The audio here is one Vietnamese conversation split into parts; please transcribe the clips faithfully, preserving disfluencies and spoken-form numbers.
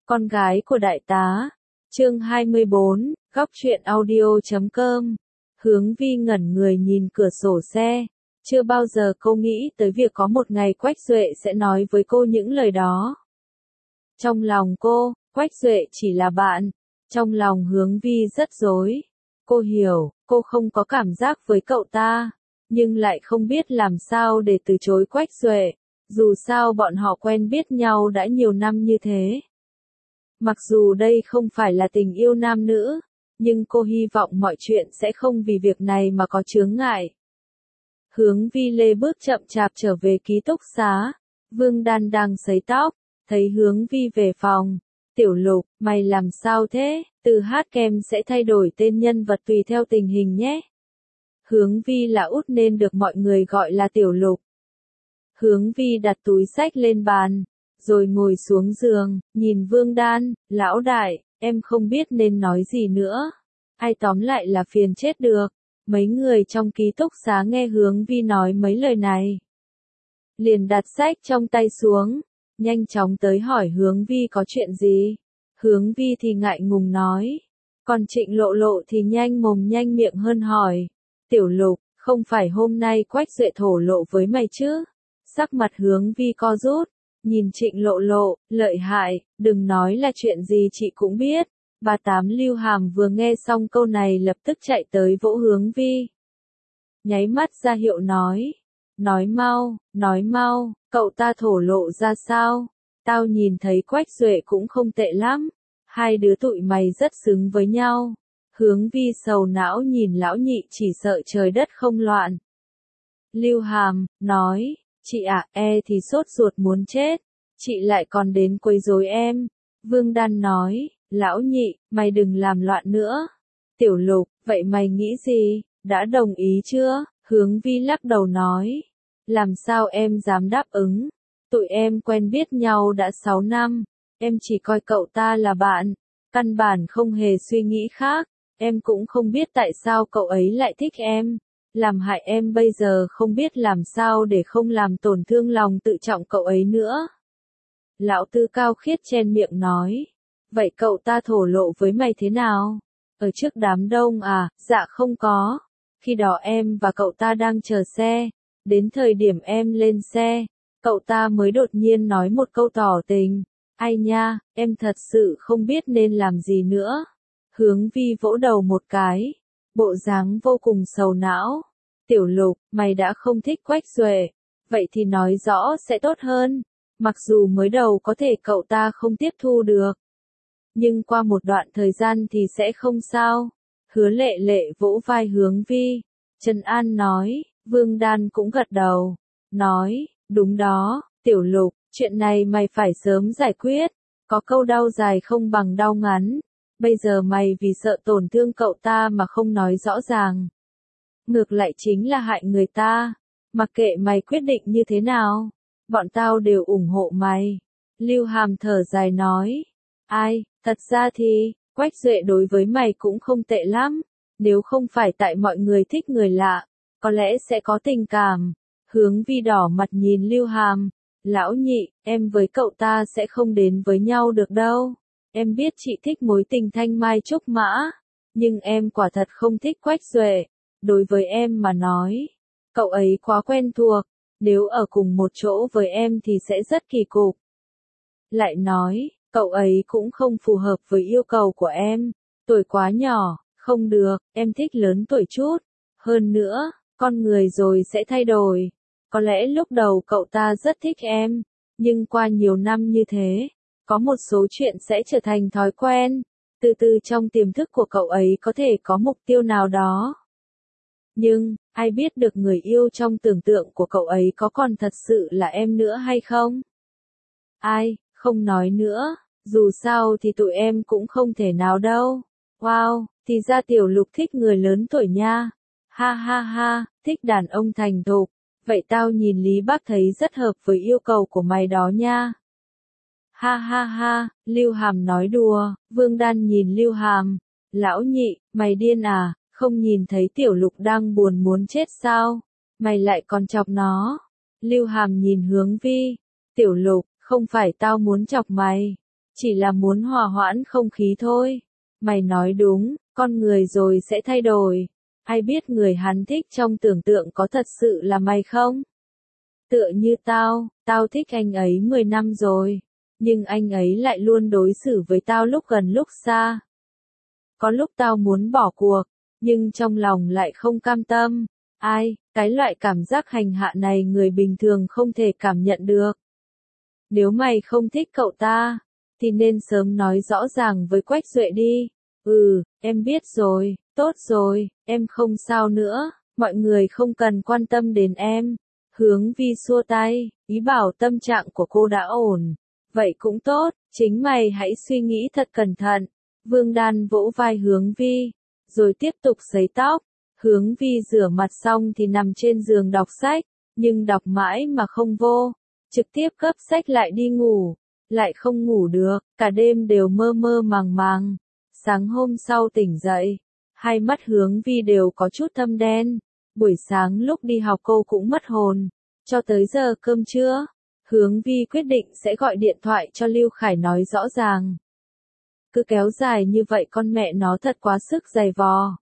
Con gái của đại tá. Chương hai mươi bốn, góc truyện audio chấm com. Hướng Vi ngẩn người nhìn cửa sổ xe. Chưa bao giờ cô nghĩ tới việc có một ngày Quách Duệ sẽ nói với cô những lời đó. Trong lòng cô, Quách Duệ chỉ là bạn. Trong lòng Hướng Vi rất rối. Cô hiểu, cô không có cảm giác với cậu ta, nhưng lại không biết làm sao để từ chối Quách Duệ. Dù sao bọn họ quen biết nhau đã nhiều năm như thế. Mặc dù đây không phải là tình yêu nam nữ, nhưng cô hy vọng mọi chuyện sẽ không vì việc này mà có chướng ngại. Hướng Vi lê bước chậm chạp trở về ký túc xá. Vương Đan đang sấy tóc, thấy Hướng Vi về phòng. Tiểu Lục, mày làm sao thế? Từ hát kem sẽ thay đổi tên nhân vật tùy theo tình hình nhé. Hướng Vi là út nên được mọi người gọi là Tiểu Lục. Hướng Vi đặt túi xách lên bàn, rồi ngồi xuống giường, nhìn Vương Đan, lão đại, em không biết nên nói gì nữa. Ai tóm lại là phiền chết được. Mấy người trong ký túc xá nghe Hướng Vi nói mấy lời này, liền đặt sách trong tay xuống, nhanh chóng tới hỏi Hướng Vi có chuyện gì. Hướng Vi thì ngại ngùng nói, còn Trịnh Lộ Lộ thì nhanh mồm nhanh miệng hơn hỏi, Tiểu Lục, không phải hôm nay Quách Duệ thổ lộ với mày chứ? Sắc mặt Hướng Vi co rút, nhìn Trịnh Lộ Lộ, lợi hại, đừng nói là chuyện gì chị cũng biết. Bà Tám Lưu Hàm vừa nghe xong câu này lập tức chạy tới vỗ Hướng Vi. Nháy mắt ra hiệu nói, nói mau, nói mau, cậu ta thổ lộ ra sao? Tao nhìn thấy Quách Duệ cũng không tệ lắm, hai đứa tụi mày rất xứng với nhau. Hướng Vi sầu não nhìn lão nhị chỉ sợ trời đất không loạn. Lưu Hàm, nói, chị ạ, e thì sốt ruột muốn chết, chị lại còn đến quấy rối em. Vương Đan nói, lão nhị, mày đừng làm loạn nữa. Tiểu Lục, vậy mày nghĩ gì, đã đồng ý chưa? Hướng Vi lắc đầu nói, làm sao em dám đáp ứng, tụi em quen biết nhau đã sáu năm, em chỉ coi cậu ta là bạn, căn bản không hề suy nghĩ khác, em cũng không biết tại sao cậu ấy lại thích em, làm hại em bây giờ không biết làm sao để không làm tổn thương lòng tự trọng cậu ấy nữa. Lão Tư Cao Khiết chen miệng nói, vậy cậu ta thổ lộ với mày thế nào? Ở trước đám đông à? Dạ không có. Khi đó em và cậu ta đang chờ xe, đến thời điểm em lên xe, cậu ta mới đột nhiên nói một câu tỏ tình. Ai nha, em thật sự không biết nên làm gì nữa. Hướng Vi vỗ đầu một cái, bộ dáng vô cùng sầu não. Tiểu Lục, mày đã không thích Quách Duệ, vậy thì nói rõ sẽ tốt hơn. Mặc dù mới đầu có thể cậu ta không tiếp thu được, nhưng qua một đoạn thời gian thì sẽ không sao. Hứa Lệ Lệ vỗ vai Hướng Vi, trấn an nói, Vương Đan cũng gật đầu, nói, đúng đó, Tiểu Lục, chuyện này mày phải sớm giải quyết, có câu đau dài không bằng đau ngắn, bây giờ mày vì sợ tổn thương cậu ta mà không nói rõ ràng. Ngược lại chính là hại người ta, mặc kệ mày quyết định như thế nào, bọn tao đều ủng hộ mày. Lưu Hàm thở dài nói, ai, thật ra thì, Quách Duệ đối với mày cũng không tệ lắm, nếu không phải tại mọi người thích người lạ, có lẽ sẽ có tình cảm. Hướng Vi đỏ mặt nhìn Lưu Hàm, lão nhị, em với cậu ta sẽ không đến với nhau được đâu. Em biết chị thích mối tình thanh mai trúc mã, nhưng em quả thật không thích Quách Duệ. Đối với em mà nói, cậu ấy quá quen thuộc, nếu ở cùng một chỗ với em thì sẽ rất kỳ cục. Lại nói, cậu ấy cũng không phù hợp với yêu cầu của em, tuổi quá nhỏ, không được, em thích lớn tuổi chút. Hơn nữa, con người rồi sẽ thay đổi. Có lẽ lúc đầu cậu ta rất thích em, nhưng qua nhiều năm như thế, có một số chuyện sẽ trở thành thói quen. Từ từ trong tiềm thức của cậu ấy có thể có mục tiêu nào đó. Nhưng, ai biết được người yêu trong tưởng tượng của cậu ấy có còn thật sự là em nữa hay không? Ai, không nói nữa, dù sao thì tụi em cũng không thể nào đâu. Wow, thì ra Tiểu Lục thích người lớn tuổi nha. Ha ha ha, thích đàn ông thành thục. Vậy tao nhìn Lý Bác thấy rất hợp với yêu cầu của mày đó nha. Ha ha ha, Lưu Hàm nói đùa. Vương Đan nhìn Lưu Hàm, lão nhị, mày điên à, không nhìn thấy Tiểu Lục đang buồn muốn chết sao? Mày lại còn chọc nó. Lưu Hàm nhìn Hướng Vi, Tiểu Lục, không phải tao muốn chọc mày, chỉ là muốn hòa hoãn không khí thôi. Mày nói đúng, con người rồi sẽ thay đổi. Ai biết người hắn thích trong tưởng tượng có thật sự là mày không? Tựa như tao, tao thích anh ấy mười năm rồi. Nhưng anh ấy lại luôn đối xử với tao lúc gần lúc xa. Có lúc tao muốn bỏ cuộc, nhưng trong lòng lại không cam tâm. Ai, cái loại cảm giác hành hạ này người bình thường không thể cảm nhận được. Nếu mày không thích cậu ta, thì nên sớm nói rõ ràng với Quách Duệ đi. Ừ, em biết rồi, tốt rồi, em không sao nữa, mọi người không cần quan tâm đến em. Hướng Vi xua tay, ý bảo tâm trạng của cô đã ổn. Vậy cũng tốt, chính mày hãy suy nghĩ thật cẩn thận. Vương Đan vỗ vai Hướng Vi, rồi tiếp tục sấy tóc. Hướng Vi rửa mặt xong thì nằm trên giường đọc sách, nhưng đọc mãi mà không vô. Trực tiếp gấp sách lại đi ngủ, lại không ngủ được, cả đêm đều mơ mơ màng màng. Sáng hôm sau tỉnh dậy, hai mắt Hướng Vi đều có chút thâm đen. Buổi sáng lúc đi học cô cũng mất hồn. Cho tới giờ cơm trưa, Hướng Vi quyết định sẽ gọi điện thoại cho Lưu Khải nói rõ ràng. Cứ kéo dài như vậy con mẹ nó thật quá sức dày vò.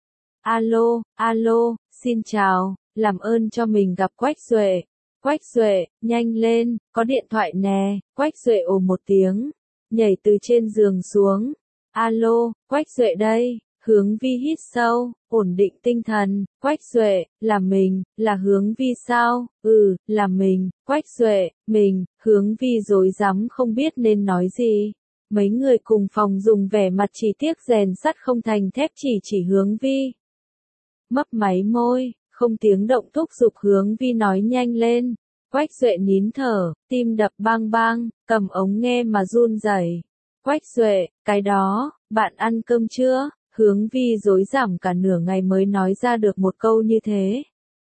Alo, alo, xin chào, làm ơn cho mình gặp Quách Duệ. Quách Duệ, nhanh lên, có điện thoại nè. Quách Duệ ồ một tiếng, nhảy từ trên giường xuống. Alo, Quách Duệ đây. Hướng Vi hít sâu, ổn định tinh thần. Quách Duệ, là mình, là Hướng Vi sao? Ừ, là mình. Quách Duệ, mình. Hướng Vi rối rắm không biết nên nói gì. Mấy người cùng phòng dùng vẻ mặt chỉ tiếc rèn sắt không thành thép chỉ chỉ Hướng Vi. Mấp máy môi, không tiếng động thúc giục Hướng Vi nói nhanh lên. Quách Duệ nín thở, tim đập bang bang, cầm ống nghe mà run rẩy. Quách Duệ, cái đó, bạn ăn cơm chưa? Hướng Vi rối rắm cả nửa ngày mới nói ra được một câu như thế.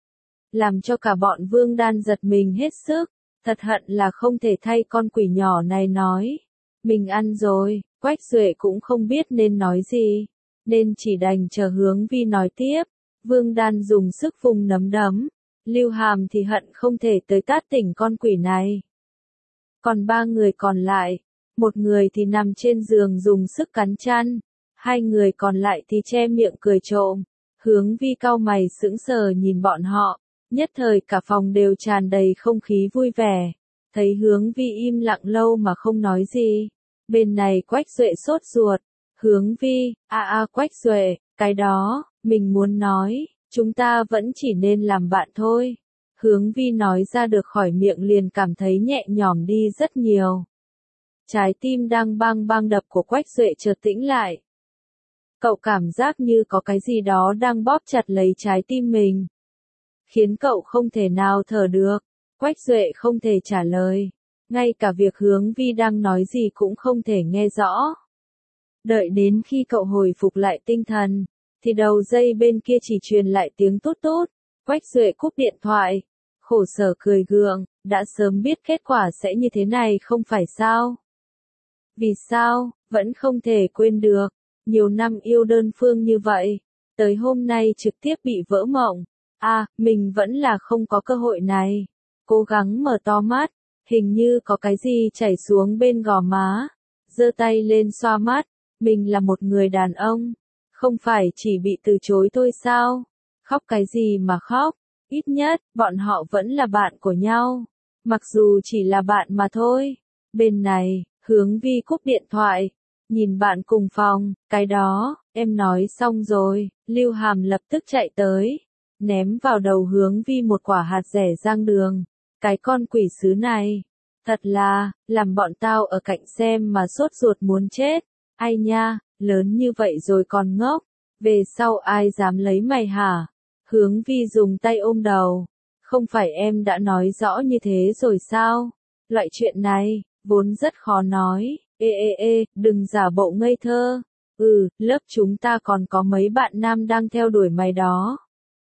Làm cho cả bọn Vương Đan giật mình hết sức, thật hận là không thể thay con quỷ nhỏ này nói. Mình ăn rồi, Quách Duệ cũng không biết nên nói gì, nên chỉ đành chờ Hướng Vi nói tiếp. Vương Đan dùng sức vùng nắm đấm, Lưu Hàm thì hận không thể tới tát tỉnh con quỷ này. Còn ba người còn lại, một người thì nằm trên giường dùng sức cắn chăn, hai người còn lại thì che miệng cười trộm. Hướng Vi cau mày sững sờ nhìn bọn họ, nhất thời cả phòng đều tràn đầy không khí vui vẻ. Thấy Hướng Vi im lặng lâu mà không nói gì, bên này Quách Duệ sốt ruột. Hướng Vi, a a Quách Duệ, cái đó, mình muốn nói, chúng ta vẫn chỉ nên làm bạn thôi. Hướng Vi nói ra được khỏi miệng liền cảm thấy nhẹ nhõm đi rất nhiều. Trái tim đang bang bang đập của Quách Duệ chợt tĩnh lại. Cậu cảm giác như có cái gì đó đang bóp chặt lấy trái tim mình, khiến cậu không thể nào thở được. Quách Duệ không thể trả lời, ngay cả việc Hướng Vi đang nói gì cũng không thể nghe rõ. Đợi đến khi cậu hồi phục lại tinh thần, thì đầu dây bên kia chỉ truyền lại tiếng tút tút. Quách Duệ cúp điện thoại, khổ sở cười gượng, đã sớm biết kết quả sẽ như thế này không phải sao? Vì sao, vẫn không thể quên được, nhiều năm yêu đơn phương như vậy, tới hôm nay trực tiếp bị vỡ mộng. À, mình vẫn là không có cơ hội này. Cố gắng mở to mắt, hình như có cái gì chảy xuống bên gò má. Giơ tay lên xoa mắt, mình là một người đàn ông, không phải chỉ bị từ chối thôi sao? Khóc cái gì mà khóc, ít nhất, bọn họ vẫn là bạn của nhau. Mặc dù chỉ là bạn mà thôi. Bên này, Hướng Vi cúp điện thoại, nhìn bạn cùng phòng, cái đó, em nói xong rồi. Lưu Hàm lập tức chạy tới, ném vào đầu Hướng Vi một quả hạt dẻ rang đường. Cái con quỷ sứ này, thật là, làm bọn tao ở cạnh xem mà sốt ruột muốn chết. Ai nha, lớn như vậy rồi còn ngốc, về sau ai dám lấy mày hả? Hướng Vi dùng tay ôm đầu, không phải em đã nói rõ như thế rồi sao? Loại chuyện này, vốn rất khó nói. Ê ê ê, đừng giả bộ ngây thơ. Ừ, lớp chúng ta còn có mấy bạn nam đang theo đuổi mày đó.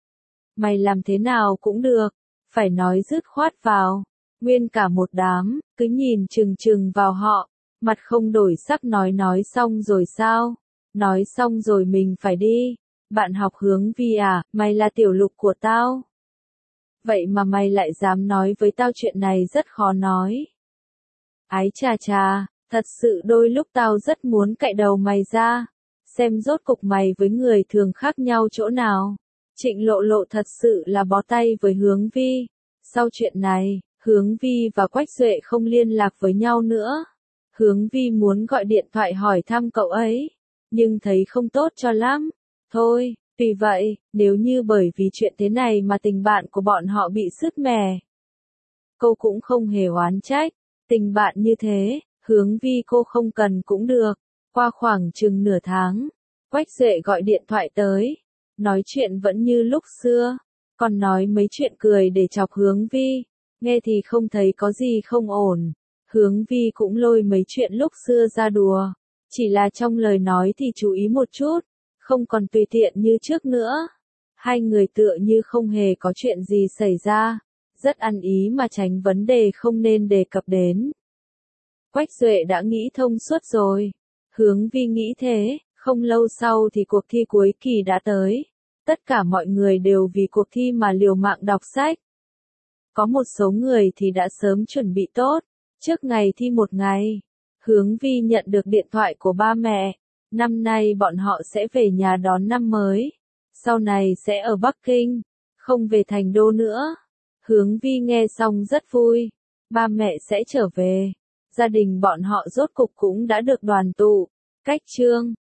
Mày làm thế nào cũng được, phải nói dứt khoát vào. Nguyên cả một đám, cứ nhìn chừng chừng vào họ, mặt không đổi sắc nói nói xong rồi sao? Nói xong rồi mình phải đi. Bạn học Hướng Vi à, mày là tiểu lục của tao. Vậy mà mày lại dám nói với tao chuyện này rất khó nói. Ái chà chà, Thật sự đôi lúc tao rất muốn cạy đầu mày ra, xem rốt cục mày với người thường khác nhau chỗ nào. Trịnh Lộ Lộ thật sự là bó tay với Hướng Vi. Sau chuyện này, Hướng Vi và Quách Duệ không liên lạc với nhau nữa. Hướng Vi muốn gọi điện thoại hỏi thăm cậu ấy, nhưng thấy không tốt cho lắm. Thôi, vì vậy, nếu như bởi vì chuyện thế này mà tình bạn của bọn họ bị sứt mẻ, cô cũng không hề oán trách. Tình bạn như thế, Hướng Vi cô không cần cũng được. Qua khoảng chừng nửa tháng, Quách Duệ gọi điện thoại tới, nói chuyện vẫn như lúc xưa, còn nói mấy chuyện cười để chọc Hướng Vi, nghe thì không thấy có gì không ổn. Hướng Vi cũng lôi mấy chuyện lúc xưa ra đùa, chỉ là trong lời nói thì chú ý một chút, không còn tùy tiện như trước nữa. Hai người tựa như không hề có chuyện gì xảy ra, rất ăn ý mà tránh vấn đề không nên đề cập đến. Quách Duệ đã nghĩ thông suốt rồi. Hướng Vi nghĩ thế, không lâu sau thì cuộc thi cuối kỳ đã tới. Tất cả mọi người đều vì cuộc thi mà liều mạng đọc sách. Có một số người thì đã sớm chuẩn bị tốt, trước ngày thi một ngày. Hướng Vi nhận được điện thoại của ba mẹ, năm nay bọn họ sẽ về nhà đón năm mới, sau này sẽ ở Bắc Kinh, không về Thành Đô nữa. Hướng Vi nghe xong rất vui, ba mẹ sẽ trở về, gia đình bọn họ rốt cục cũng đã được đoàn tụ. Cách chương